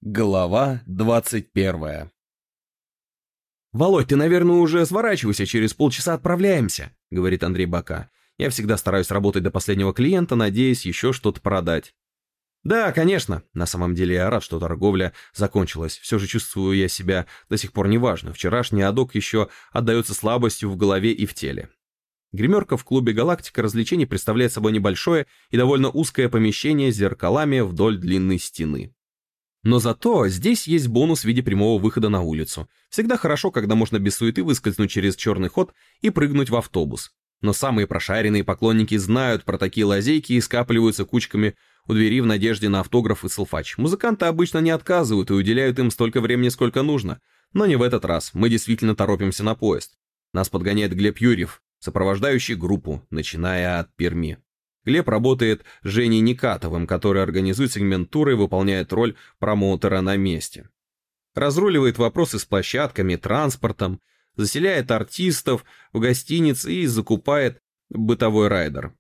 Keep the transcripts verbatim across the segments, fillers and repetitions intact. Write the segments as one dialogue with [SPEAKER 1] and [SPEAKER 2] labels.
[SPEAKER 1] Глава двадцать первая. «Володь, ты, наверное, уже сворачивайся, через полчаса отправляемся», — говорит Андрей Бака. «Я всегда стараюсь работать до последнего клиента, надеясь еще что-то продать». «Да, конечно. На самом деле я рад, что торговля закончилась. Все же чувствую я себя до сих пор неважно. Вчерашний адок еще отдается слабостью в голове и в теле». Гримерка в клубе «Галактика» развлечений представляет собой небольшое и довольно узкое помещение с зеркалами вдоль длинной стены. Но зато здесь есть бонус в виде прямого выхода на улицу. Всегда хорошо, когда можно без суеты выскользнуть через черный ход и прыгнуть в автобус. Но самые прошаренные поклонники знают про такие лазейки и скапливаются кучками у двери в надежде на автограф и селфач. Музыканты обычно не отказывают и уделяют им столько времени, сколько нужно. Но не в этот раз, мы действительно торопимся на поезд. Нас подгоняет Глеб Юрьев, сопровождающий группу, начиная от Перми. Глеб работает с Женей Никатовым, который организует сегмент тура и выполняет роль промоутера на месте. Разруливает вопросы с площадками, транспортом, заселяет артистов в гостиницы и закупает бытовой райдер.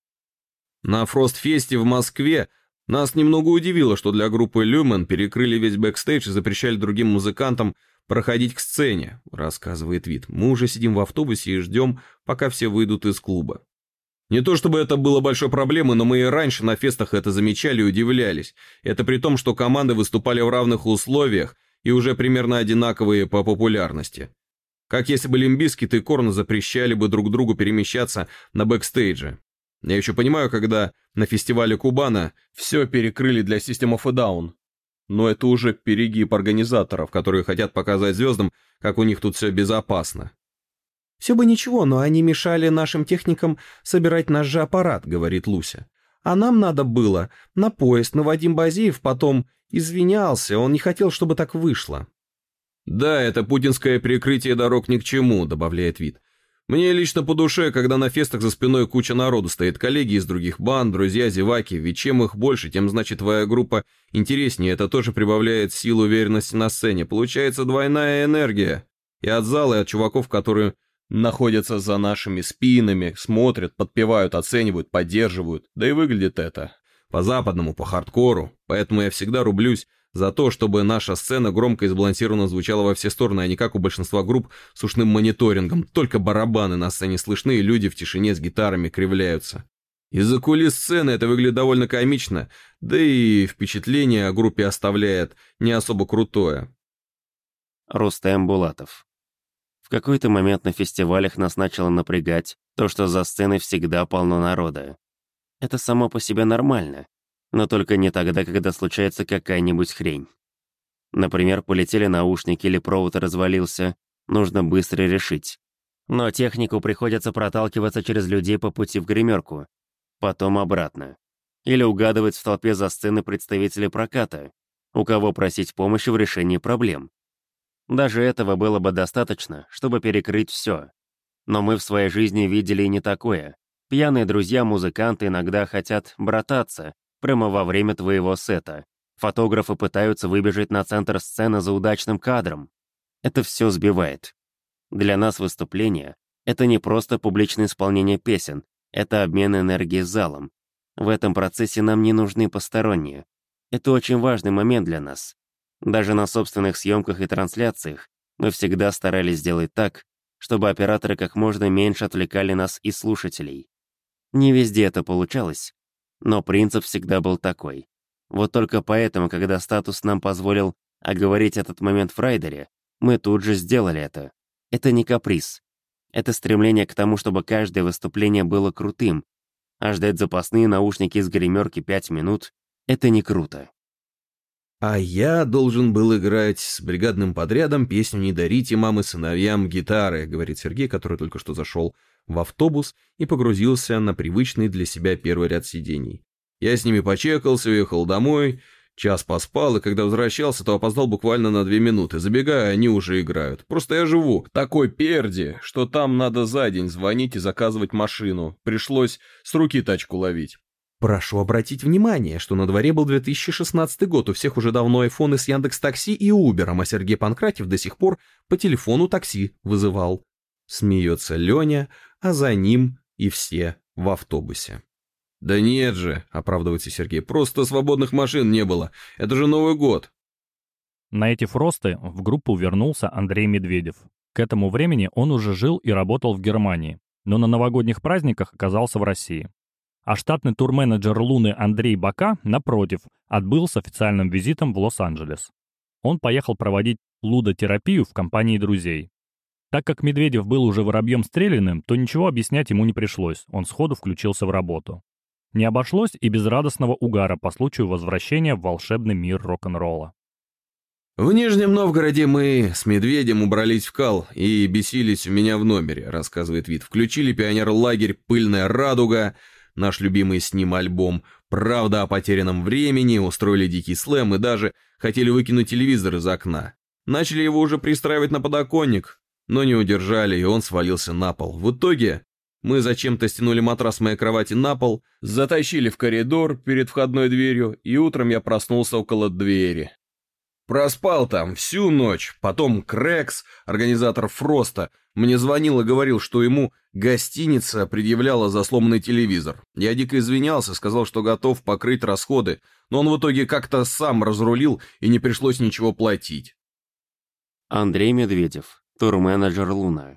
[SPEAKER 1] На Фростфесте в Москве нас немного удивило, что для группы «Люмен» перекрыли весь бэкстейдж и запрещали другим музыкантам проходить к сцене, рассказывает Вит. Мы уже сидим в автобусе и ждем, пока все выйдут из клуба. Не то чтобы это было большой проблемой, но мы и раньше на фестах это замечали и удивлялись. Это при том, что команды выступали в равных условиях и уже примерно одинаковые по популярности. Как если бы Limp Bizkit и Korn запрещали бы друг другу перемещаться на бэкстейдже. Я еще понимаю, когда на фестивале Кубана все перекрыли для System of a Down. Но это уже перегиб организаторов, которые хотят показать звездам, как у них тут все безопасно. «Все бы ничего, но они мешали нашим техникам собирать наш же аппарат», — говорит Луся. «А нам надо было на поезд, но Вадим Базиев потом извинялся, он не хотел, чтобы так вышло». «Да, это путинское перекрытие дорог ни к чему», — добавляет Вит. «Мне лично по душе, когда на фестах за спиной куча народу стоит, коллеги из других банд, друзья, зеваки, ведь чем их больше, тем значит твоя группа интереснее, это тоже прибавляет силу уверенности на сцене, получается двойная энергия. И от зала, и от чуваков, которые находятся за нашими спинами, смотрят, подпевают, оценивают, поддерживают. Да и выглядит это по-западному, по-хардкору. Поэтому я всегда рублюсь за то, чтобы наша сцена громко и сбалансированно звучала во все стороны, а не как у большинства групп с ушным мониторингом. Только барабаны на сцене слышны, и люди в тишине с гитарами кривляются. Из-за кулис сцены это выглядит довольно комично, да и впечатление о группе оставляет не особо крутое».
[SPEAKER 2] Рустем Булатов. В какой-то момент на фестивалях нас начало напрягать то, что за сценой всегда полно народа. Это само по себе нормально, но только не тогда, когда случается какая-нибудь хрень. Например, полетели наушники или провод развалился, нужно быстро решить. Но технику приходится проталкиваться через людей по пути в гримерку, потом обратно. Или угадывать в толпе за сценой представителей проката, у кого просить помощи в решении проблем. Даже этого было бы достаточно, чтобы перекрыть все. Но мы в своей жизни видели и не такое. Пьяные друзья-музыканты иногда хотят брататься прямо во время твоего сета. Фотографы пытаются выбежать на центр сцены за удачным кадром. Это все сбивает. Для нас выступление — это не просто публичное исполнение песен, это обмен энергией с залом. В этом процессе нам не нужны посторонние. Это очень важный момент для нас. Даже на собственных съемках и трансляциях мы всегда старались сделать так, чтобы операторы как можно меньше отвлекали нас и слушателей. Не везде это получалось, но принцип всегда был такой. Вот только поэтому, когда статус нам позволил оговорить этот момент в райдере, мы тут же сделали это. Это не каприз. Это стремление к тому, чтобы каждое выступление было крутым, а ждать запасные наушники из гримерки пять минут — это не круто.
[SPEAKER 1] А я должен был играть с бригадным подрядом песню «Не дарите, мамы, сыновьям гитары», говорит Сергей, который только что зашел в автобус и погрузился на привычный для себя первый ряд сидений. Я с ними почекался, уехал домой, час поспал, и когда возвращался, то опоздал буквально на две минуты. Забегая, они уже играют. Просто я живу в такой перде, что там надо за день звонить и заказывать машину. Пришлось с руки тачку ловить. Прошу обратить внимание, что на дворе был две тысячи шестнадцатый год, у всех уже давно айфоны с Яндекс.Такси и Убером, а Сергей Панкратьев до сих пор по телефону такси вызывал. Смеется Леня, а за ним и все в автобусе. «Да нет же», — оправдывается Сергей, — «просто свободных машин не было. Это же Новый год».
[SPEAKER 3] На эти фросты в группу вернулся Андрей Медведев. К этому времени он уже жил и работал в Германии, но на новогодних праздниках оказался в России. А штатный турменеджер Луны Андрей Бака, напротив, отбыл с официальным визитом в Лос-Анджелес. Он поехал проводить лудотерапию в компании друзей. Так как Медведев был уже воробьем стреляным, то ничего объяснять ему не пришлось, он сходу включился в работу. Не обошлось и без радостного угара по случаю возвращения в волшебный мир рок-н-ролла.
[SPEAKER 1] «В Нижнем Новгороде мы с Медведем убрались в кал и бесились у меня в номере», — рассказывает Вит. «Включили пионер-лагерь «Пыльная радуга», наш любимый с ним альбом, «Правда о потерянном времени», устроили дикий слэм и даже хотели выкинуть телевизор из окна. Начали его уже пристраивать на подоконник, но не удержали, и он свалился на пол. В итоге мы зачем-то стянули матрас моей кровати на пол, затащили в коридор перед входной дверью, и утром я проснулся около двери. Проспал там всю ночь. Потом Крэкс, организатор Фроста, мне звонил и говорил, что ему гостиница предъявляла за сломанный телевизор. Я дико извинялся, сказал, что готов покрыть расходы, но он в итоге как-то сам разрулил и не пришлось ничего платить.
[SPEAKER 2] Андрей Медведев, турменеджер «Луна».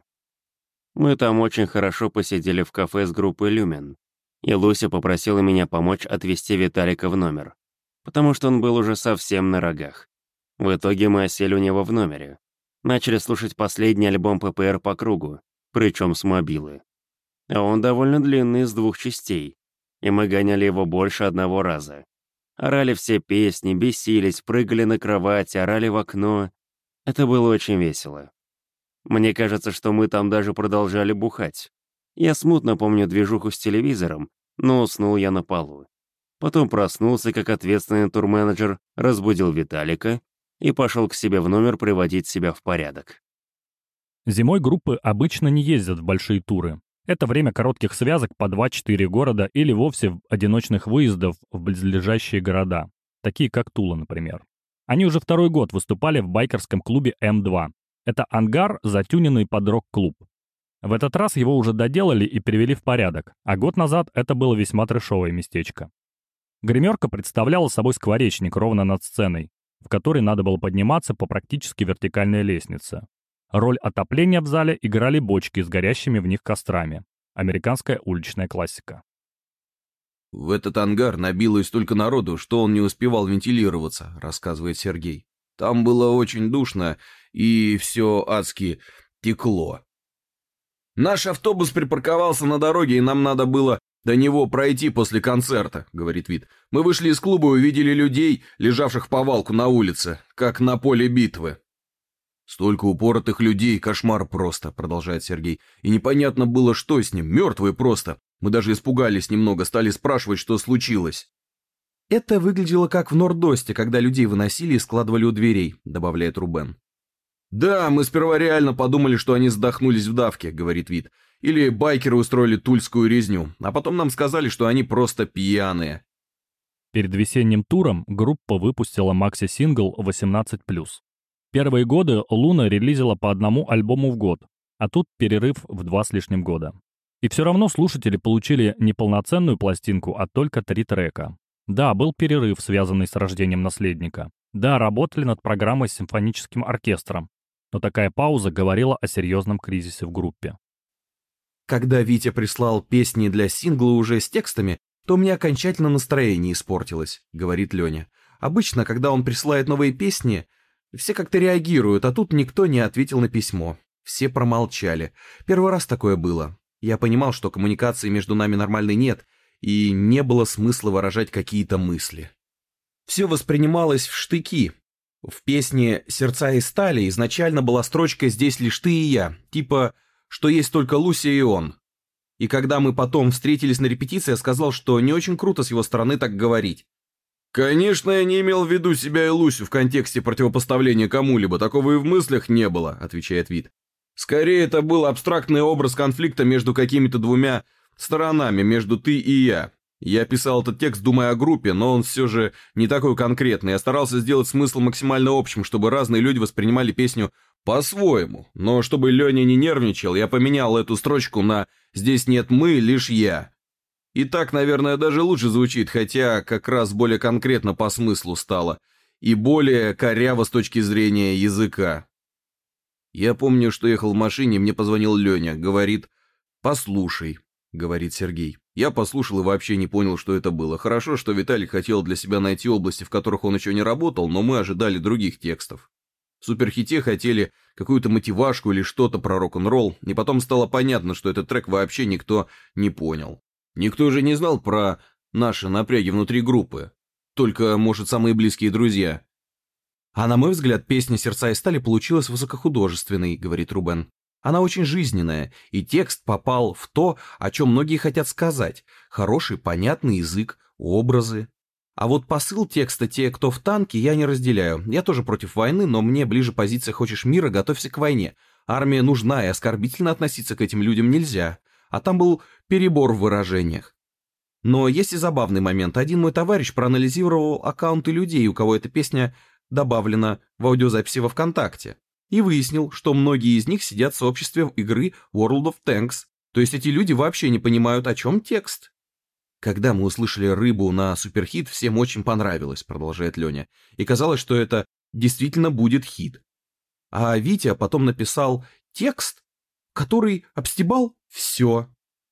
[SPEAKER 2] Мы там очень хорошо посидели в кафе с группой «Люмен», и Луся попросила меня помочь отвезти Виталика в номер, потому что он был уже совсем на рогах. В итоге мы осели у него в номере. Начали слушать последний альбом ППР по кругу, причем с мобилы. А он довольно длинный, из двух частей, и мы гоняли его больше одного раза. Орали все песни, бесились, прыгали на кровати, орали в окно. Это было очень весело. Мне кажется, что мы там даже продолжали бухать. Я смутно помню движуху с телевизором, но уснул я на полу. Потом проснулся, как ответственный турменеджер, разбудил Виталика и пошел к себе в номер приводить себя в порядок.
[SPEAKER 3] Зимой группы обычно не ездят в большие туры. Это время коротких связок по два-четыре города или вовсе одиночных выездов в близлежащие города, такие как Тула, например. Они уже второй год выступали в байкерском клубе эм два. Это ангар, затюненный под рок-клуб. В этот раз его уже доделали и привели в порядок, а год назад это было весьма трэшовое местечко. Гримерка представляла собой скворечник ровно над сценой, в который надо было подниматься по практически вертикальной лестнице. Роль отопления в зале играли бочки с горящими в них кострами. Американская уличная классика.
[SPEAKER 1] «В этот ангар набилось столько народу, что он не успевал вентилироваться», — рассказывает Сергей. «Там было очень душно, и все адски текло. Наш автобус припарковался на дороге, и нам надо было до него пройти после концерта», — говорит Вит. «Мы вышли из клуба и увидели людей, лежавших в повалку на улице, как на поле битвы». «Столько упоротых людей, кошмар просто», — продолжает Сергей. «И непонятно было, что с ним, мертвые просто. Мы даже испугались немного, стали спрашивать, что случилось». «Это выглядело как в Нордосте, когда людей выносили и складывали у дверей», — добавляет Рубен. «Да, мы сперва реально подумали, что они задохнулись в давке», — говорит Вит. «Или байкеры устроили тульскую резню, а потом нам сказали, что они просто пьяные».
[SPEAKER 3] Перед весенним туром группа выпустила макси-сингл восемнадцать плюс. Первые годы Луна релизила по одному альбому в год, а тут перерыв в два с лишним года. И все равно слушатели получили не полноценную пластинку, а только три трека. Да, был перерыв, связанный с рождением наследника. Да, работали над программой с симфоническим оркестром. Но такая пауза говорила о серьезном кризисе в группе.
[SPEAKER 1] «Когда Витя прислал песни для сингла уже с текстами, то у меня окончательно настроение испортилось», — говорит Леня. «Обычно, когда он присылает новые песни, все как-то реагируют, а тут никто не ответил на письмо. Все промолчали. Первый раз такое было. Я понимал, что коммуникации между нами нормальной нет, и не было смысла выражать какие-то мысли. Все воспринималось в штыки. В песне «Сердца из стали» изначально была строчка «Здесь лишь ты и я», типа «что есть только Луся и он». И когда мы потом встретились на репетиции, я сказал, что не очень круто с его стороны так говорить. «Конечно, я не имел в виду себя и Лусю в контексте противопоставления кому-либо, такого и в мыслях не было», — отвечает Вит. «Скорее, это был абстрактный образ конфликта между какими-то двумя сторонами, между ты и я. Я писал этот текст, думая о группе, но он все же не такой конкретный. Я старался сделать смысл максимально общим, чтобы разные люди воспринимали песню по-своему. Но чтобы Леня не нервничал, я поменял эту строчку на «Здесь нет мы, лишь я». И так, наверное, даже лучше звучит, хотя как раз более конкретно по смыслу стало. и более коряво с точки зрения языка. Я помню, что ехал в машине, мне позвонил Леня, говорит: «Послушай», — говорит Сергей. Я послушал и вообще не понял, что это было. Хорошо, что Виталий хотел для себя найти области, в которых он еще не работал, но мы ожидали других текстов. В Суперхите хотели какую-то мотивашку или что-то про рок-н-ролл, и потом стало понятно, что этот трек вообще никто не понял. Никто же не знал про наши напряги внутри группы. Только, может, самые близкие друзья.
[SPEAKER 4] А на мой взгляд, песня «Сердца и стали» получилась высокохудожественной, говорит Рубен. Она очень жизненная, и текст попал в то, о чем многие хотят сказать. Хороший, понятный язык, образы. А вот посыл текста «Те, кто в танке» я не разделяю. Я тоже против войны, но мне ближе позиция «Хочешь мира, готовься к войне». Армия нужна, и оскорбительно относиться к этим людям нельзя. А там был перебор в выражениях. Но есть и забавный момент. Один мой товарищ проанализировал аккаунты людей, у кого эта песня добавлена в аудиозаписи во ВКонтакте. И выяснил, что многие из них сидят в сообществе игры World of Tanks. То есть эти люди вообще не понимают, о чем текст. Когда мы услышали «Рыбу» на Суперхит, всем очень понравилось, продолжает Леня. И казалось, что это действительно будет хит. А Витя потом написал текст, который обстебал все.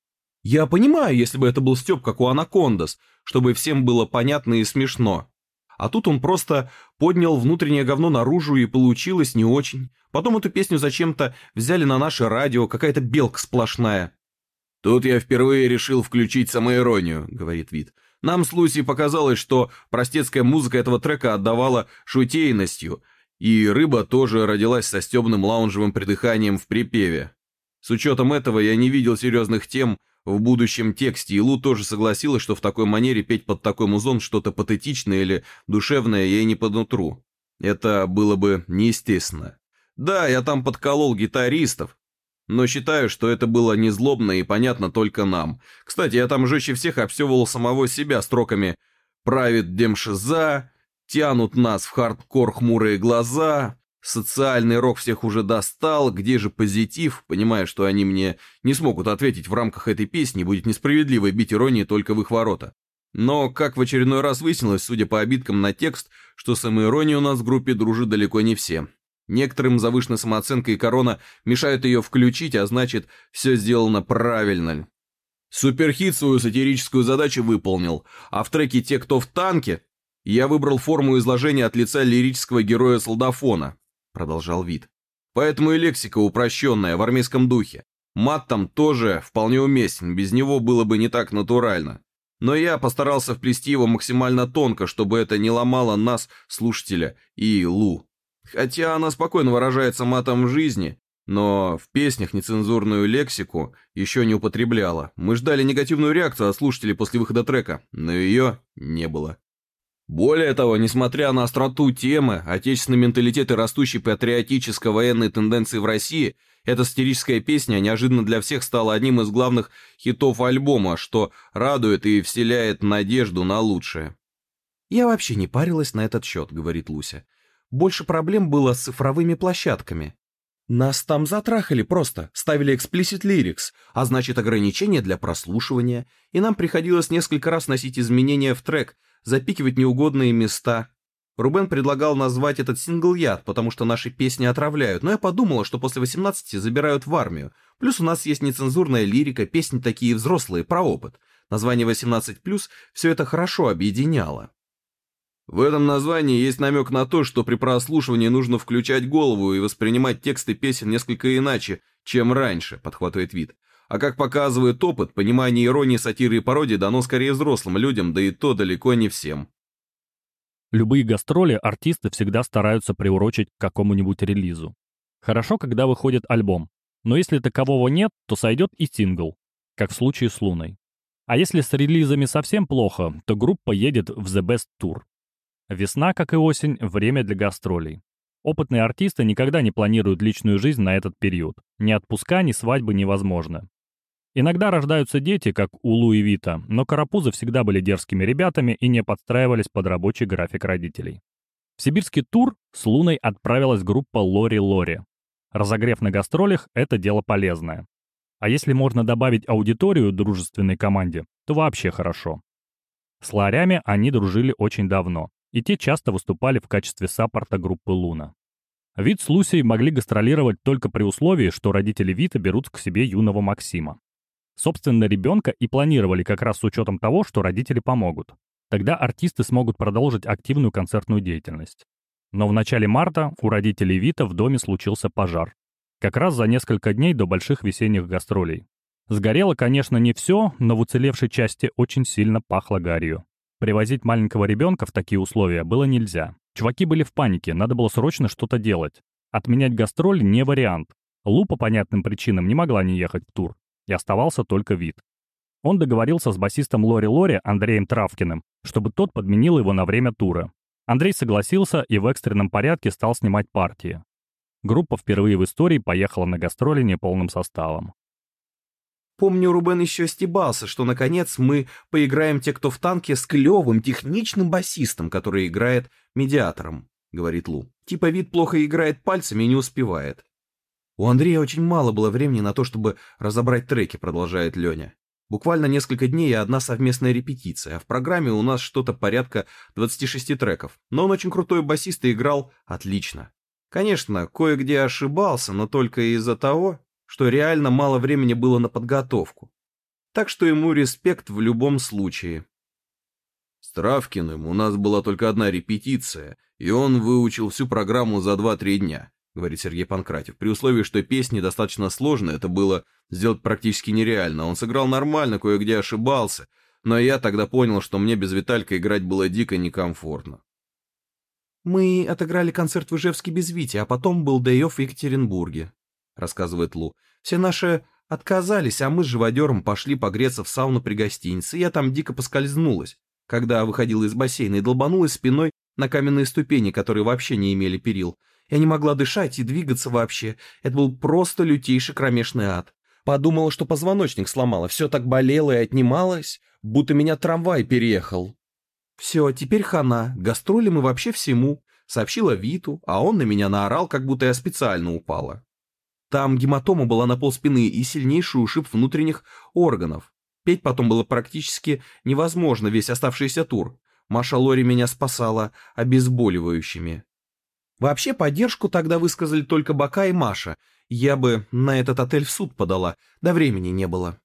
[SPEAKER 4] Я понимаю, если бы это был стёб, как у Анакондас, чтобы всем было понятно и смешно. А тут он просто поднял внутреннее говно наружу, и получилось не очень. Потом эту песню зачем-то взяли на наше радио, какая-то белка сплошная.
[SPEAKER 1] «Тут я впервые решил включить самоиронию», — говорит Вит. «Нам с Луси показалось, что простецкая музыка этого трека отдавала шутейностью, и «Рыба» тоже родилась со стёбным лаунжевым придыханием в припеве. С учетом этого я не видел серьезных тем в будущем тексте, и Лу тоже согласилась, что в такой манере петь под такой музон что-то патетичное или душевное ей не по нутру. Это было бы неестественно. Да, я там подколол гитаристов, но считаю, что это было незлобно и понятно только нам. Кстати, я там жестче всех обсевывал самого себя строками «Правит демшиза», «Тянут нас в хардкор хмурые глаза», «Социальный рок всех уже достал», «Где же позитив?», понимая, что они мне не смогут ответить в рамках этой песни, будет несправедливо бить иронии только в их ворота. Но, как в очередной раз выяснилось, судя по обидкам на текст, что самоирония у нас в группе дружит далеко не все. Некоторым завышенная самооценка и корона мешают ее включить, а значит, все сделано правильно. Суперхит свою сатирическую задачу выполнил, а в треке «Те, кто в танке» я выбрал форму изложения от лица лирического героя солдафона, продолжал Вит. Поэтому и лексика упрощенная, в армейском духе. Мат там тоже вполне уместен, без него было бы не так натурально. Но я постарался вплести его максимально тонко, чтобы это не ломало нас, слушателя, и Лу. Хотя она спокойно выражается матом в жизни, но в песнях нецензурную лексику еще не употребляла. Мы ждали негативную реакцию от слушателей после выхода трека, но ее не было. Более того, несмотря на остроту темы, отечественный менталитет и растущие патриотическо-военные тенденции в России, эта сатирическая песня неожиданно для всех стала одним из главных хитов альбома, что радует и вселяет надежду на лучшее.
[SPEAKER 4] «Я вообще не парилась на этот счет», — говорит Луся. «Больше проблем было с цифровыми площадками. Нас там затрахали просто, ставили explicit lyrics, а значит ограничения для прослушивания, и нам приходилось несколько раз носить изменения в трек, запикивать неугодные места. Рубен предлагал назвать этот сингл «Яд», потому что наши песни отравляют, но я подумала, что после восемнадцати забирают в армию. Плюс у нас есть нецензурная лирика, песни такие взрослые, про опыт. Название восемнадцать плюс все это хорошо объединяло.
[SPEAKER 1] В этом названии есть намек на то, что при прослушивании нужно включать голову и воспринимать тексты песен несколько иначе, чем раньше, подхватывает Вит. А как показывает опыт, понимание иронии, сатиры и пародии дано скорее взрослым людям, да и то далеко не всем.
[SPEAKER 3] Любые гастроли артисты всегда стараются приурочить к какому-нибудь релизу. Хорошо, когда выходит альбом, но если такового нет, то сойдет и сингл, как в случае с Луной. А если с релизами совсем плохо, то группа едет в The Best Tour. Весна, как и осень, время для гастролей. Опытные артисты никогда не планируют личную жизнь на этот период. Ни отпуска, ни свадьбы невозможно. Иногда рождаются дети, как у Лу и Вита, но карапузы всегда были дерзкими ребятами и не подстраивались под рабочий график родителей. В сибирский тур с Луной отправилась группа Лори-Лори. Разогрев на гастролях – это дело полезное. А если можно добавить аудиторию дружественной команде, то вообще хорошо. С ларями они дружили очень давно. и те часто выступали в качестве саппорта группы Луна. Вит с Лусей могли гастролировать только при условии, что родители Вита берут к себе юного Максима. Собственно, ребенка и планировали как раз с учетом того, что родители помогут. Тогда артисты смогут продолжить активную концертную деятельность. Но в начале марта у родителей Вита в доме случился пожар. Как раз за несколько дней до больших весенних гастролей. Сгорело, конечно, не все, но в уцелевшей части очень сильно пахло гарью. Привозить маленького ребенка в такие условия было нельзя. Чуваки были в панике, надо было срочно что-то делать. Отменять гастроли не вариант. Лу по понятным причинам не могла не ехать в тур. И оставался только Вит. Он договорился с басистом Лори Лори Андреем Травкиным, чтобы тот подменил его на время тура. Андрей согласился и в экстренном порядке стал снимать партии. Группа впервые в истории поехала на гастроли неполным составом.
[SPEAKER 4] Помню, Рубен еще стебался, что, наконец, мы поиграем те, кто в танке, с клевым, техничным басистом, который играет медиатором, говорит Лу. Типа Вит плохо играет пальцами и не успевает. У Андрея очень мало было времени на то, чтобы разобрать треки, продолжает Леня. Буквально несколько дней и одна совместная репетиция, а в программе у нас что-то порядка двадцати шести треков. Но он очень крутой басист и играл отлично. Конечно, кое-где ошибался, но только из-за того, что реально мало времени было на подготовку. Так что ему респект в любом случае.
[SPEAKER 1] С Травкиным у нас была только одна репетиция, и он выучил всю программу за два-три дня, говорит Сергей Панкратев. При условии, что песни достаточно сложные, это было сделать практически нереально. Он сыграл нормально, кое-где ошибался, но я тогда понял, что мне без Виталька играть было дико некомфортно.
[SPEAKER 4] Мы отыграли концерт в Ижевске без Вити, а потом был дэй-офф в Екатеринбурге, рассказывает Лу. Все наши отказались, а мы с живодером пошли погреться в сауну при гостинице. Я там дико поскользнулась, когда выходила из бассейна, и долбанулась спиной на каменные ступени, которые вообще не имели перил. Я не могла дышать и двигаться вообще. Это был просто лютейший кромешный ад. Подумала, что позвоночник сломала. Все так болело и отнималось, будто меня трамвай переехал. Все, теперь хана. Гастроли мы вообще всему. Сообщила Виту, а он на меня наорал, как будто я специально упала. Там гематома была на полспины и сильнейший ушиб внутренних органов. Петь потом было практически невозможно весь оставшийся тур. Маша Лори меня спасала обезболивающими. Вообще поддержку тогда высказали только Бока и Маша. Я бы на этот отель в суд подала, да времени не было.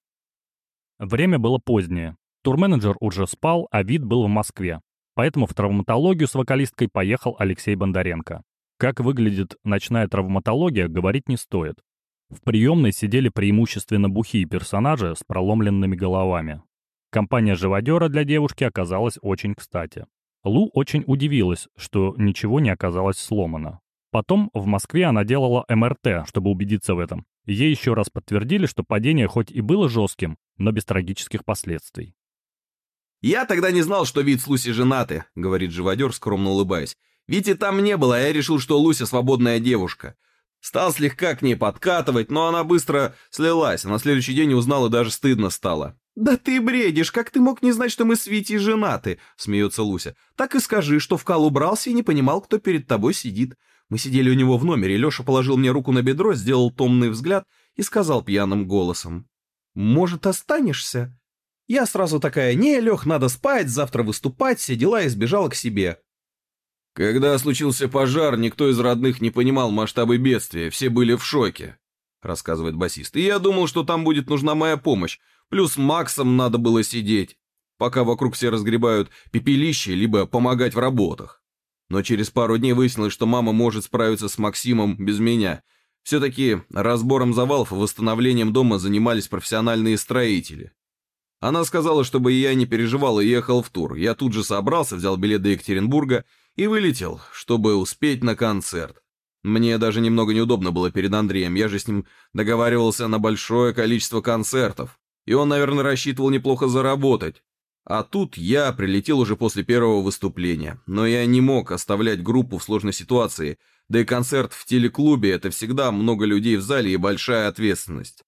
[SPEAKER 3] Время было позднее. Турменеджер уже спал, а Вит был в Москве. Поэтому в травматологию с вокалисткой поехал Алексей Бондаренко. Как выглядит ночная травматология, говорить не стоит. В приемной сидели преимущественно бухие персонажи с проломленными головами. Компания живодера для девушки оказалась очень кстати. Лу очень удивилась, что ничего не оказалось сломано. Потом в Москве она делала эм эр тэ, чтобы убедиться в этом. Ей еще раз подтвердили, что падение хоть и было жестким, но без трагических последствий.
[SPEAKER 4] «Я тогда не знал, что Вит с Лусей женаты», — говорит живодер, скромно улыбаясь. «Вити там не было, а я решил, что Луся свободная девушка. Стал слегка к ней подкатывать, но она быстро слилась, а на следующий день узнал и даже стыдно стало». «Да ты бредишь, как ты мог не знать, что мы с Витей женаты?» — смеется Луся. «Так и скажи, что в кал убрался и не понимал, кто перед тобой сидит. Мы сидели у него в номере, Леша положил мне руку на бедро, сделал томный взгляд и сказал пьяным голосом: «Может, останешься?» Я сразу такая: «Не, Лех, надо спать, завтра выступать», все дела, и сбежала к себе.
[SPEAKER 1] Когда случился пожар, никто из родных не понимал масштабы бедствия, все были в шоке, рассказывает басист. И я думал, что там будет нужна моя помощь. Плюс Максом надо было сидеть, пока вокруг все разгребают пепелище, либо помогать в работах. Но через пару дней выяснилось, что мама может справиться с Максимом без меня. Все-таки разбором завалов и восстановлением дома занимались профессиональные строители. Она сказала, чтобы я не переживал и ехал в тур. Я тут же собрался, взял билет до Екатеринбурга и вылетел, чтобы успеть на концерт. Мне даже немного неудобно было перед Андреем, я же с ним договаривался на большое количество концертов. И он, наверное, рассчитывал неплохо заработать. А тут я прилетел уже после первого выступления. Но я не мог оставлять группу в сложной ситуации. Да и концерт в телеклубе — это всегда много людей в зале и большая ответственность.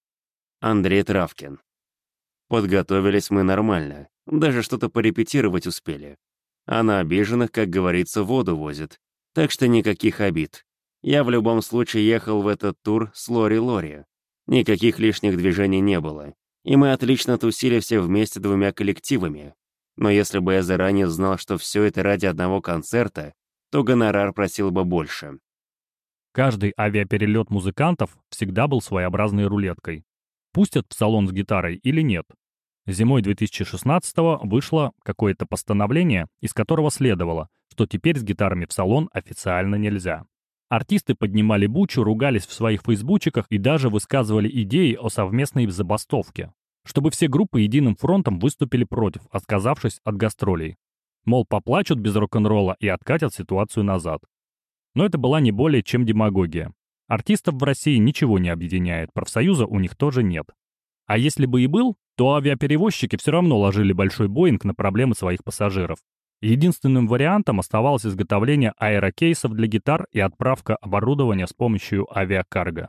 [SPEAKER 2] Андрей Травкин. Подготовились мы нормально. Даже что-то порепетировать успели. А на обиженных, как говорится, воду возит. Так что никаких обид. Я в любом случае ехал в этот тур с Лори Лори. Никаких лишних движений не было. И мы отлично тусили все вместе двумя коллективами. Но если бы я заранее знал, что все это ради одного концерта, то гонорар просил бы больше.
[SPEAKER 3] Каждый авиаперелет музыкантов всегда был своеобразной рулеткой. Пустят в салон с гитарой или нет? Зимой две тысячи шестнадцатого вышло какое-то постановление, из которого следовало, что теперь с гитарами в салон официально нельзя. Артисты поднимали бучу, ругались в своих фейсбучиках и даже высказывали идеи о совместной забастовке, чтобы все группы единым фронтом выступили против, отказавшись от гастролей. Мол, поплачут без рок-н-ролла и откатят ситуацию назад. Но это была не более чем демагогия. Артистов в России ничего не объединяет, профсоюза у них тоже нет. А если бы и был, то авиаперевозчики все равно ложили большой Боинг на проблемы своих пассажиров. Единственным вариантом оставалось изготовление аэрокейсов для гитар и отправка оборудования с помощью авиакарго.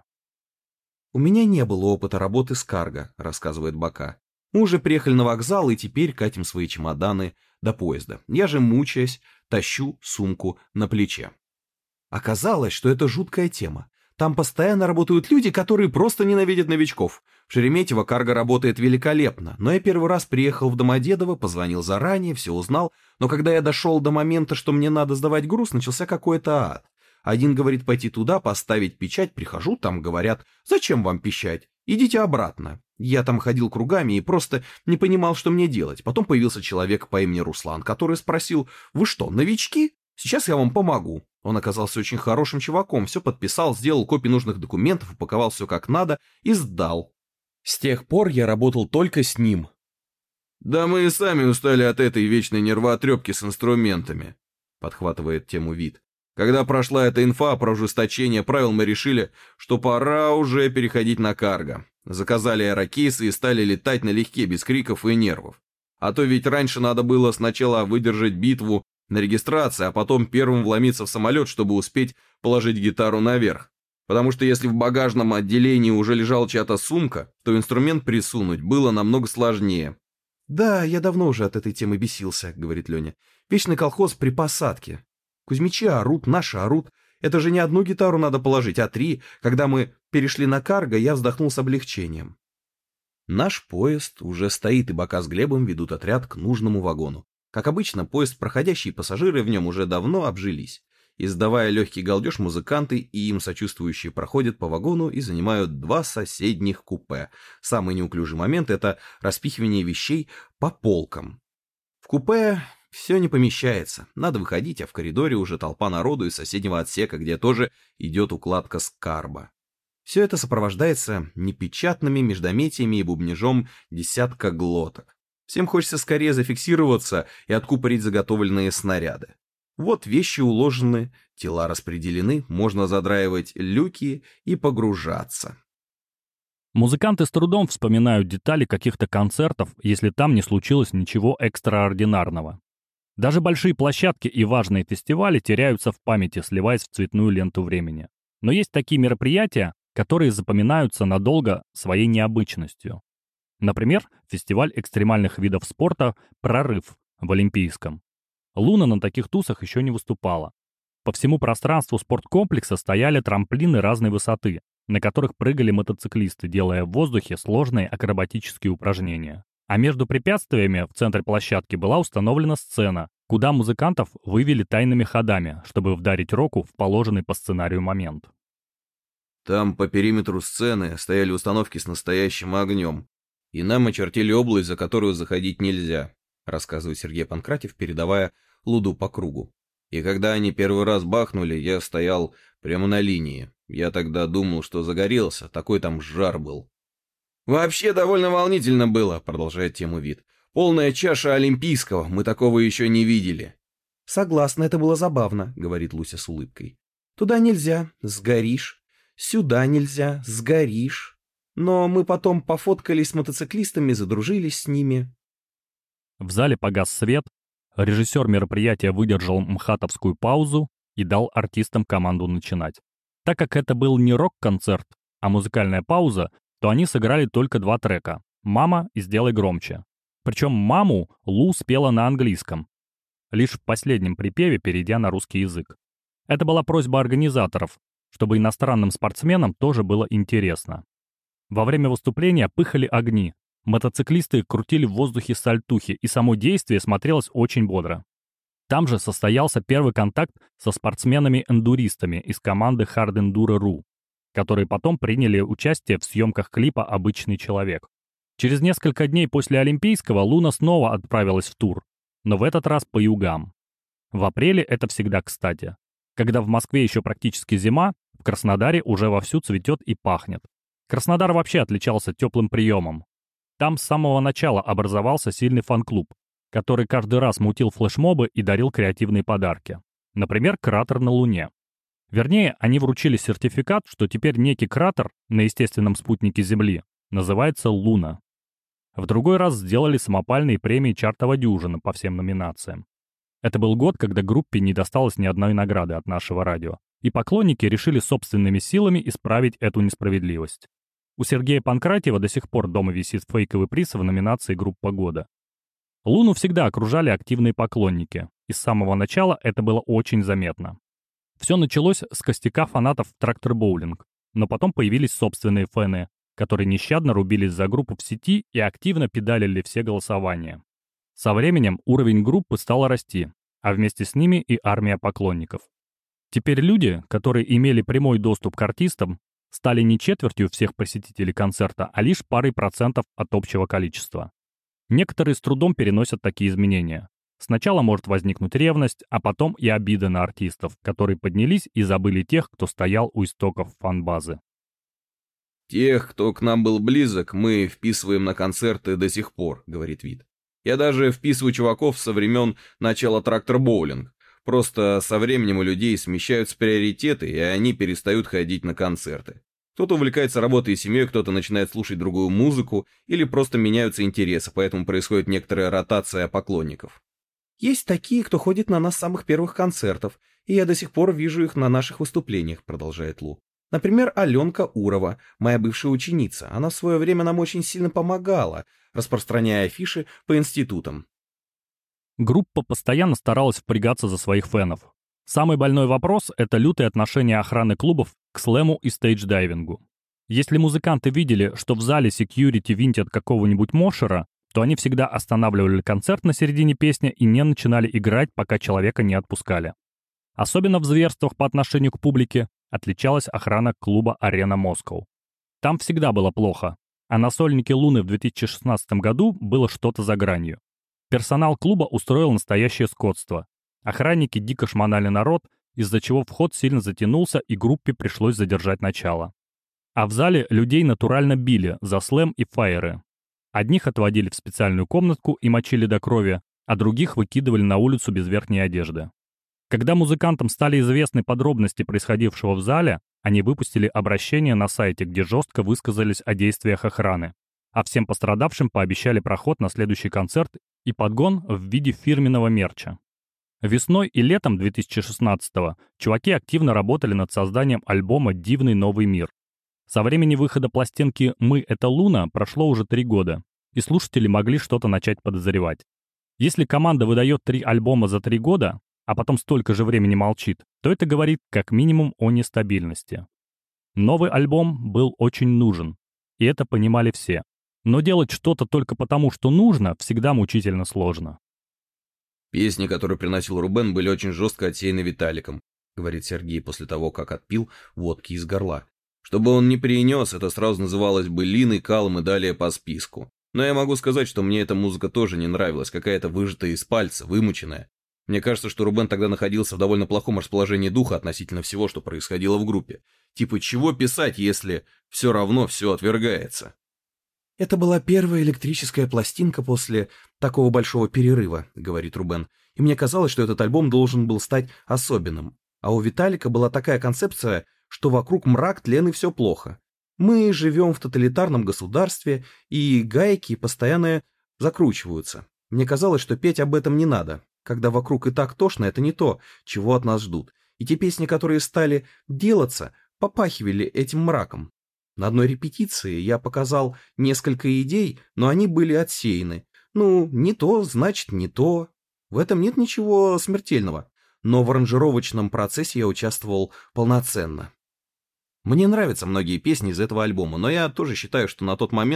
[SPEAKER 4] «У меня не было опыта работы с карго», — рассказывает Бока. «Мы уже приехали на вокзал и теперь катим свои чемоданы до поезда. Я же, мучаясь, тащу сумку на плече». Оказалось, что это жуткая тема. Там постоянно работают люди, которые просто ненавидят новичков. В Шереметьево карго работает великолепно, но я первый раз приехал в Домодедово, позвонил заранее, все узнал, но когда я дошел до момента, что мне надо сдавать груз, начался какой-то ад. Один говорит пойти туда, поставить печать, прихожу, там говорят, зачем вам печать, идите обратно. Я там ходил кругами и просто не понимал, что мне делать. Потом появился человек по имени Руслан, который спросил, вы что, новички? Сейчас я вам помогу. Он оказался очень хорошим чуваком, все подписал, сделал копии нужных документов, упаковал все как надо и сдал. С тех пор я работал только с ним. «Да мы и сами устали от этой вечной нервоотрепки с инструментами», — подхватывает тему Вит. «Когда прошла эта инфа про ужесточение правил, мы решили, что пора уже переходить на карго. Заказали аэрокейсы и стали летать налегке, без криков и нервов. А то ведь раньше надо было сначала выдержать битву на регистрации, а потом первым вломиться в самолет, чтобы успеть положить гитару наверх. Потому что если в багажном отделении уже лежала чья-то сумка, то инструмент присунуть было намного сложнее». «Да, я давно уже от этой темы бесился», — говорит Леня. «Вечный колхоз при посадке. Кузьмичи орут, наши орут. Это же не одну гитару надо положить, а три. Когда мы перешли на карго, я вздохнул с облегчением». Наш поезд уже стоит, и Бока с Глебом ведут отряд к нужному вагону. Как обычно, поезд, проходящие пассажиры в нем уже давно обжились. Издавая легкий галдеж, музыканты и им сочувствующие проходят по вагону и занимают два соседних купе. Самый неуклюжий момент — это распихивание вещей по полкам. В купе все не помещается. Надо выходить, а в коридоре уже толпа народу из соседнего отсека, где тоже идет укладка скарба. Все это сопровождается непечатными междометиями и бубнежом десятка глоток. Всем хочется скорее зафиксироваться и откупорить заготовленные снаряды. Вот вещи уложены, тела распределены, можно задраивать люки и погружаться.
[SPEAKER 3] Музыканты с трудом вспоминают детали каких-то концертов, если там не случилось ничего экстраординарного. Даже большие площадки и важные фестивали теряются в памяти, сливаясь в цветную ленту времени. Но есть такие мероприятия, которые запоминаются надолго своей необычностью. Например, фестиваль экстремальных видов спорта «Прорыв» в Олимпийском. Луна на таких тусах еще не выступала. По всему пространству спорткомплекса стояли трамплины разной высоты, на которых прыгали мотоциклисты, делая в воздухе сложные акробатические упражнения. А между препятствиями в центре площадки была установлена сцена, куда музыкантов вывели тайными ходами, чтобы вдарить року в положенный по сценарию момент.
[SPEAKER 4] Там по периметру сцены стояли установки с настоящим огнем, и нам очертили область, за которую заходить нельзя, рассказывает Сергей Панкратев, передавая луду по кругу. И когда они первый раз бахнули, я стоял прямо на линии. Я тогда думал, что загорелся, такой там жар был. «Вообще довольно волнительно было», — продолжает тему Вит. «Полная чаша олимпийского, мы такого еще не видели». «Согласна, это было забавно», — говорит Луся с улыбкой. «Туда нельзя, сгоришь. Сюда нельзя, сгоришь. Но мы потом пофоткались с мотоциклистами, задружились с ними».
[SPEAKER 3] В зале погас свет, режиссер мероприятия выдержал мхатовскую паузу и дал артистам команду начинать. Так как это был не рок-концерт, а музыкальная пауза, то они сыграли только два трека «Мама» и «Сделай громче». Причем «Маму» Лу спела на английском, лишь в последнем припеве перейдя на русский язык. Это была просьба организаторов, чтобы иностранным спортсменам тоже было интересно. Во время выступления пыхали огни, Мотоциклисты крутили в воздухе сальтухи, и само действие смотрелось очень бодро. Там же состоялся первый контакт со спортсменами-эндуристами из команды Hard Enduro точка ру, которые потом приняли участие в съемках клипа «Обычный человек». Через несколько дней после Олимпийского Луна снова отправилась в тур, но в этот раз по югам. В апреле это всегда кстати. Когда в Москве еще практически зима, в Краснодаре уже вовсю цветет и пахнет. Краснодар вообще отличался теплым приемом. Там с самого начала образовался сильный фан-клуб, который каждый раз мутил флешмобы и дарил креативные подарки. Например, кратер на Луне. Вернее, они вручили сертификат, что теперь некий кратер на естественном спутнике Земли называется Луна. В другой раз сделали самопальные премии «Чартова дюжина» по всем номинациям. Это был год, когда группе не досталось ни одной награды от нашего радио, и поклонники решили собственными силами исправить эту несправедливость. У Сергея Панкратьева до сих пор дома висит фейковый приз в номинации «Группа года». Луну всегда окружали активные поклонники, и с самого начала это было очень заметно. Все началось с костяка фанатов «Трактор Боулинг», но потом появились собственные фэны, которые нещадно рубились за группу в сети и активно педалили все голосования. Со временем уровень группы стал расти, а вместе с ними и армия поклонников. Теперь люди, которые имели прямой доступ к артистам, стали не четвертью всех посетителей концерта, а лишь парой процентов от общего количества. Некоторые с трудом переносят такие изменения. Сначала может возникнуть ревность, а потом и обида на артистов, которые поднялись и забыли тех, кто стоял у истоков фан-базы.
[SPEAKER 4] «Тех, кто к нам был близок, мы вписываем на концерты до сих пор», — говорит Вит. «Я даже вписываю чуваков со времен начала Трактор Боулинг. Просто со временем у людей смещаются приоритеты, и они перестают ходить на концерты. Кто-то увлекается работой и семьей, кто-то начинает слушать другую музыку, или просто меняются интересы, поэтому происходит некоторая ротация поклонников. Есть такие, кто ходит на нас с самых первых концертов, и я до сих пор вижу их на наших выступлениях», — продолжает Лу. «Например, Аленка Урова, моя бывшая ученица. Она в свое время нам очень сильно помогала, распространяя афиши по институтам».
[SPEAKER 3] Группа постоянно старалась впрягаться за своих фенов. Самый больной вопрос — это лютое отношение охраны клубов к слэму и стейдж-дайвингу. Если музыканты видели, что в зале секьюрити винтят какого-нибудь мошера, то они всегда останавливали концерт на середине песни и не начинали играть, пока человека не отпускали. Особенно в зверствах по отношению к публике отличалась охрана клуба «Арена Москва». Там всегда было плохо, а на сольнике Луны в две тысячи шестнадцатом году было что-то за гранью. Персонал клуба устроил настоящее скотство. Охранники дико шмонали народ, из-за чего вход сильно затянулся и группе пришлось задержать начало. А в зале людей натурально били за слэм и фаеры. Одних отводили в специальную комнатку и мочили до крови, а других выкидывали на улицу без верхней одежды. Когда музыкантам стали известны подробности происходившего в зале, они выпустили обращение на сайте, где жестко высказались о действиях охраны, а всем пострадавшим пообещали проход на следующий концерт и подгон в виде фирменного мерча. Весной и летом две тысячи шестнадцатого чуваки активно работали над созданием альбома «Дивный новый мир». Со времени выхода пластинки «Мы — это Луна» прошло уже три года, и слушатели могли что-то начать подозревать. Если команда выдает три альбома за три года, а потом столько же времени молчит, то это говорит как минимум о нестабильности. Новый альбом был очень нужен, и это понимали все. Но делать что-то только потому, что нужно, всегда мучительно сложно.
[SPEAKER 4] «Песни, которые приносил Рубен, были очень жестко отсеяны Виталиком», — говорит Сергей после того, как отпил водки из горла. «Чтобы он не принес, это сразу называлось бы Линой, Калом и далее по списку. Но я могу сказать, что мне эта музыка тоже не нравилась, какая-то выжатая из пальца, вымученная. Мне кажется, что Рубен тогда находился в довольно плохом расположении духа относительно всего, что происходило в группе. Типа, чего писать, если все равно все отвергается?» «Это была первая электрическая пластинка после такого большого перерыва», — говорит Рубен. «И мне казалось, что этот альбом должен был стать особенным. А у Виталика была такая концепция, что вокруг мрак, тлен и все плохо. Мы живем в тоталитарном государстве, и гайки постоянно закручиваются. Мне казалось, что петь об этом не надо. Когда вокруг и так тошно, это не то, чего от нас ждут. И те песни, которые стали делаться, попахивали этим мраком. На одной репетиции я показал несколько идей, но они были отсеяны. Ну, не то, значит, не то. В этом нет ничего смертельного. Но в аранжировочном процессе я участвовал полноценно. Мне нравятся многие песни из этого альбома, но я тоже считаю, что на тот момент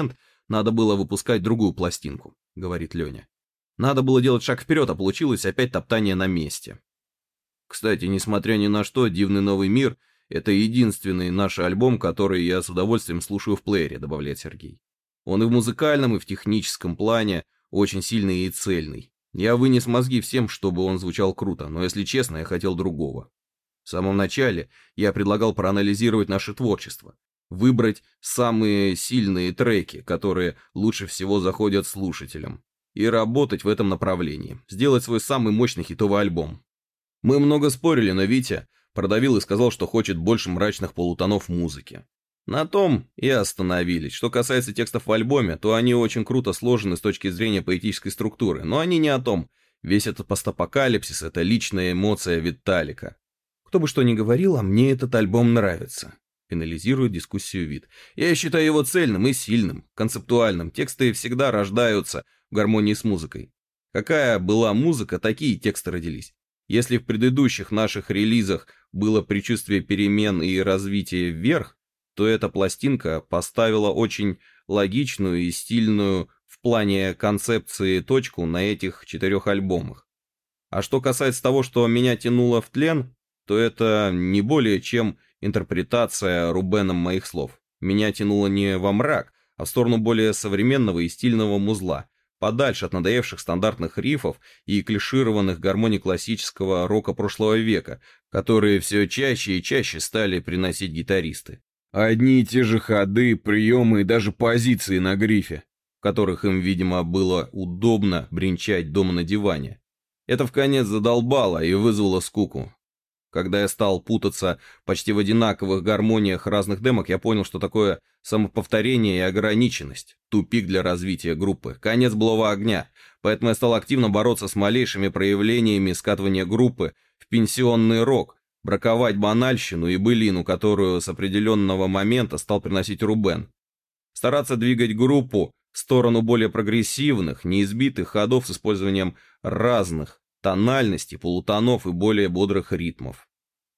[SPEAKER 4] Надо было выпускать другую пластинку, говорит Леня. Надо было делать шаг вперед, а получилось опять топтание на месте. Кстати, несмотря ни на что, «Дивный новый мир» — это единственный наш альбом, который я с удовольствием слушаю в плеере, добавляет Сергей. Он и в музыкальном, и в техническом плане очень сильный и цельный. Я вынес мозги всем, чтобы он звучал круто, но, если честно, я хотел другого. В самом начале я предлагал проанализировать наше творчество, выбрать самые сильные треки, которые лучше всего заходят слушателям, и работать в этом направлении, сделать свой самый мощный хитовый альбом. Мы много спорили, но Витя продавил и сказал, что хочет больше мрачных полутонов музыки. На том и остановились. Что касается текстов в альбоме, то они очень круто сложены с точки зрения поэтической структуры, но они не о том. Весь этот постапокалипсис — это личная эмоция Виталика. Кто бы что ни говорил, а мне этот альбом нравится. Финализирует дискуссию Вит. Я считаю его цельным и сильным, концептуальным. Тексты всегда рождаются в гармонии с музыкой. Какая была музыка, такие тексты родились. Если в предыдущих наших релизах было предчувствие перемен и развития вверх, то эта пластинка поставила очень логичную и стильную в плане концепции точку на этих четырех альбомах. А что касается того, что меня тянуло в тлен, то это не более чем интерпретация Рубеном моих слов. Меня тянуло не во мрак, а в сторону более современного и стильного музла, подальше от надоевших стандартных рифов и клишированных гармоний классического рока прошлого века, которые все чаще и чаще стали приносить гитаристы. Одни и те же ходы, приемы и даже позиции на грифе, в которых им, видимо, было удобно бренчать дома на диване. Это вконец задолбало и вызвало скуку. Когда я стал путаться почти в одинаковых гармониях разных демок, я понял, что такое самоповторение и ограниченность, тупик для развития группы, конец былого огня, поэтому я стал активно бороться с малейшими проявлениями скатывания группы в пенсионный рок, браковать банальщину и былину, которую с определенного момента стал приносить Рубен. Стараться двигать группу в сторону более прогрессивных, неизбитых ходов с использованием разных тональностей, полутонов и более бодрых ритмов.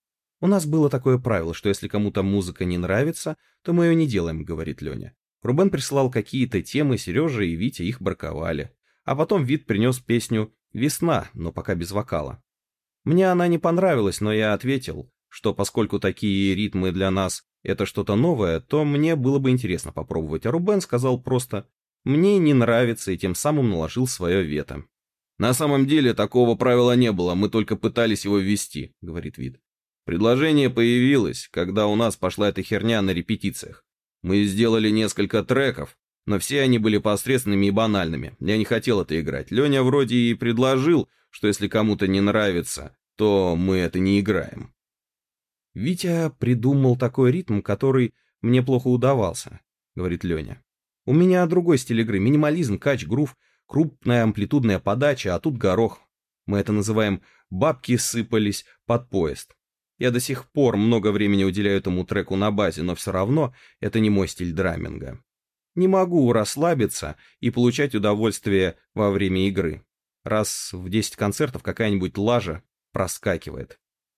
[SPEAKER 4] У нас было такое правило, что если кому-то музыка не нравится, то мы ее не делаем, говорит Леня. Рубен прислал какие-то темы, Сережа и Витя их браковали. А потом Вит принес песню «Весна», но пока без вокала. Мне она не понравилась, но я ответил, что поскольку такие ритмы для нас — это что-то новое, то мне было бы интересно попробовать. А Рубен сказал просто «мне не нравится» и тем самым наложил свое вето. На самом деле такого правила не было, мы только пытались его ввести, говорит Вит. Предложение появилось, когда у нас пошла эта херня на репетициях. Мы сделали несколько треков, но все они были посредственными и банальными. Я не хотел это играть. Леня вроде и предложил, что если кому-то не нравится, то мы это не играем. Витя придумал такой ритм, который мне плохо удавался, говорит Леня. У меня другой стиль игры, минимализм, кач, грув, крупная амплитудная подача, а тут горох. Мы это называем «бабки сыпались под поезд». Я до сих пор много времени уделяю этому треку на базе, но все равно это не мой стиль драминга. Не могу расслабиться и получать удовольствие во время игры. Раз в десять концертов какая-нибудь лажа проскакивает.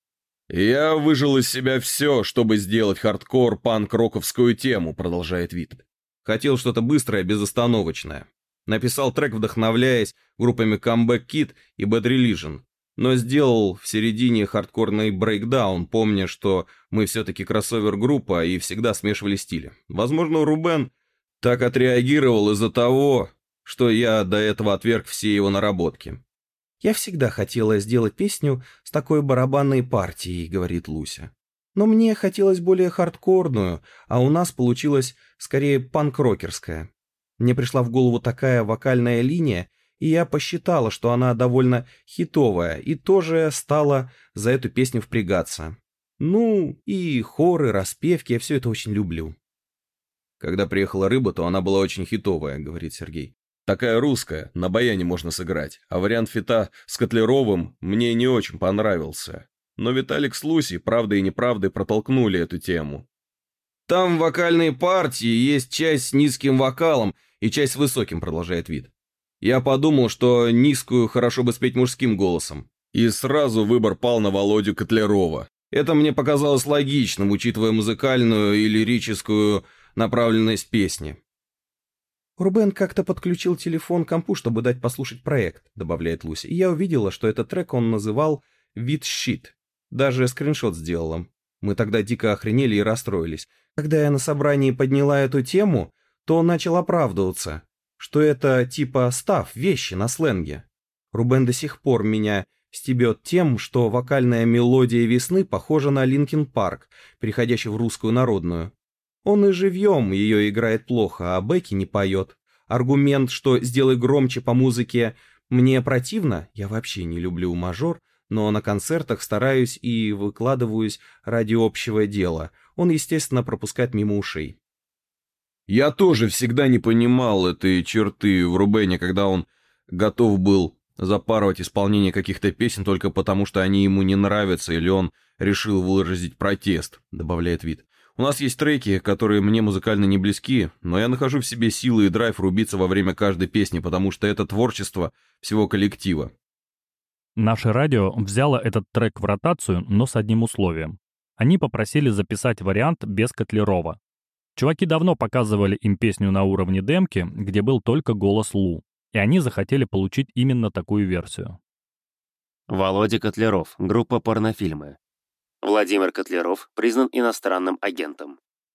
[SPEAKER 4] «Я выжил из себя все, чтобы сделать хардкор-панк-роковскую тему», продолжает Вит. Хотел что-то быстрое, безостановочное. Написал трек, вдохновляясь группами Comeback Kid и Bad Religion, но сделал в середине хардкорный брейкдаун, помня, что мы все-таки кроссовер-группа и всегда смешивали стили. Возможно, Рубен так отреагировал из-за того, что я до этого отверг все его наработки. «Я всегда хотела сделать песню с такой барабанной партией», — говорит Луся. «Но мне хотелось более хардкорную, а у нас получилось скорее панк-рокерская. Мне пришла в голову такая вокальная линия, и я посчитала, что она довольно хитовая, и тоже стала за эту песню впрягаться. Ну, и хоры, распевки, я все это очень люблю». «Когда приехала рыба, то она была очень хитовая», — говорит Сергей. «Такая русская, на баяне можно сыграть, а вариант фита с Котлеровым мне не очень понравился. Но Виталик с Лусей правдой и неправдой протолкнули эту тему». «Там в вокальной партии есть часть с низким вокалом и часть с высоким», — продолжает Вит. «Я подумал, что низкую хорошо бы спеть мужским голосом. И сразу выбор пал на Володю Котлярова. Это мне показалось логичным, учитывая музыкальную и лирическую направленность песни». «Рубен как-то подключил телефон к компу, чтобы дать послушать проект», — добавляет Луся. «И я увидела, что этот трек он называл «Вид щит». Даже скриншот сделала. Мы тогда дико охренели и расстроились. Когда я на собрании подняла эту тему, то он начал оправдываться, что это типа став, вещи на сленге. Рубен до сих пор меня стебет тем, что вокальная мелодия весны похожа на Линкин Парк, переходящий в русскую народную. Он и живьем ее играет плохо, а Бекки не поет. Аргумент, что «сделай громче по музыке» мне противно, я вообще не люблю мажор, но на концертах стараюсь и выкладываюсь ради общего дела. Он, естественно, пропускает мимо ушей.
[SPEAKER 1] Я тоже всегда не понимал этой черты в Рубене, когда он готов был запарывать исполнение каких-то песен только потому, что они ему не нравятся, или он решил выразить протест, добавляет Вит. У нас есть треки, которые мне музыкально не близки, но я нахожу в себе силы и драйв рубиться во время каждой песни, потому что это творчество всего коллектива.
[SPEAKER 3] Наше радио взяло этот трек в ротацию, но с одним условием. Они попросили записать вариант без Котлярова. Чуваки давно показывали им песню на уровне демки, где был только голос Лу, и они захотели получить именно такую версию.
[SPEAKER 2] Володя Котляров, группа «Порнофильмы». Владимир Котляров признан иностранным агентом.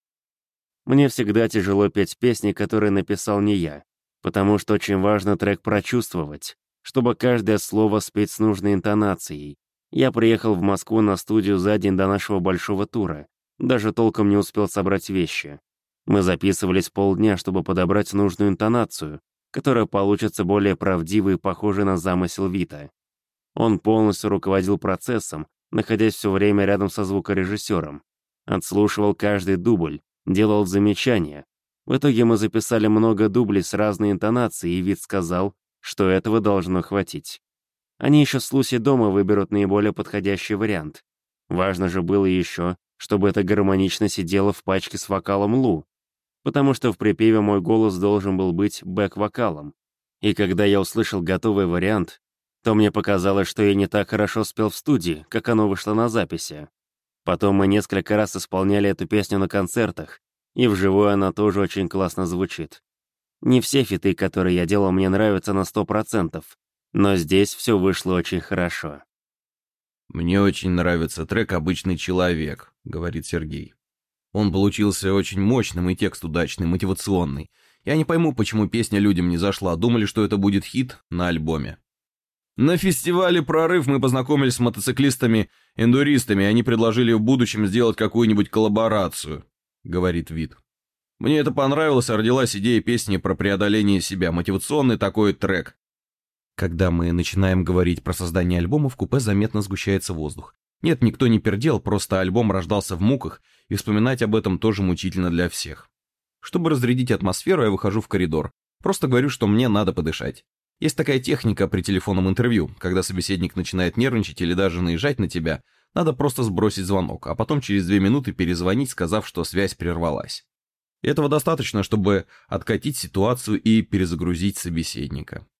[SPEAKER 2] Мне всегда тяжело петь песни, которые написал не я, потому что очень важно трек прочувствовать, чтобы каждое слово спеть с нужной интонацией. Я приехал в Москву на студию за день до нашего большого тура, даже толком не успел собрать вещи. Мы записывались полдня, чтобы подобрать нужную интонацию, которая получится более правдивой и похожей на замысел Вита. Он полностью руководил процессом, находясь все время рядом со звукорежиссером. Отслушивал каждый дубль, делал замечания. В итоге мы записали много дублей с разной интонацией, и Вит сказал, что этого должно хватить. Они еще с Лусей дома выберут наиболее подходящий вариант. Важно же было еще, чтобы это гармонично сидело в пачке с вокалом Лу, потому что в припеве мой голос должен был быть бэк-вокалом. И когда я услышал готовый вариант, то мне показалось, что я не так хорошо спел в студии, как оно вышло на записи. Потом мы несколько раз исполняли эту песню на концертах, и вживую она тоже очень классно звучит. Не все фиты, которые я делал, мне нравятся на сто процентов, но здесь все вышло очень хорошо.
[SPEAKER 1] «Мне очень нравится трек «Обычный человек», — говорит Сергей. Он получился очень мощным, и текст удачный, мотивационный. Я не пойму, почему песня людям не зашла, думали, что это будет хит на альбоме. На фестивале «Прорыв» мы познакомились с мотоциклистами-эндуристами, и они предложили в будущем сделать какую-нибудь коллаборацию, говорит Вит. Мне это понравилось, а родилась идея песни про преодоление себя, мотивационный такой трек.
[SPEAKER 4] Когда мы начинаем говорить про создание альбома, в купе заметно сгущается воздух. Нет, никто не пердел, просто альбом рождался в муках, и вспоминать об этом тоже мучительно для всех. Чтобы разрядить атмосферу, я выхожу в коридор. Просто говорю, что мне надо подышать. Есть такая техника при телефонном интервью, когда собеседник начинает нервничать или даже наезжать на тебя, надо просто сбросить звонок, а потом через две минуты перезвонить, сказав, что связь прервалась. И этого достаточно, чтобы откатить ситуацию и перезагрузить собеседника.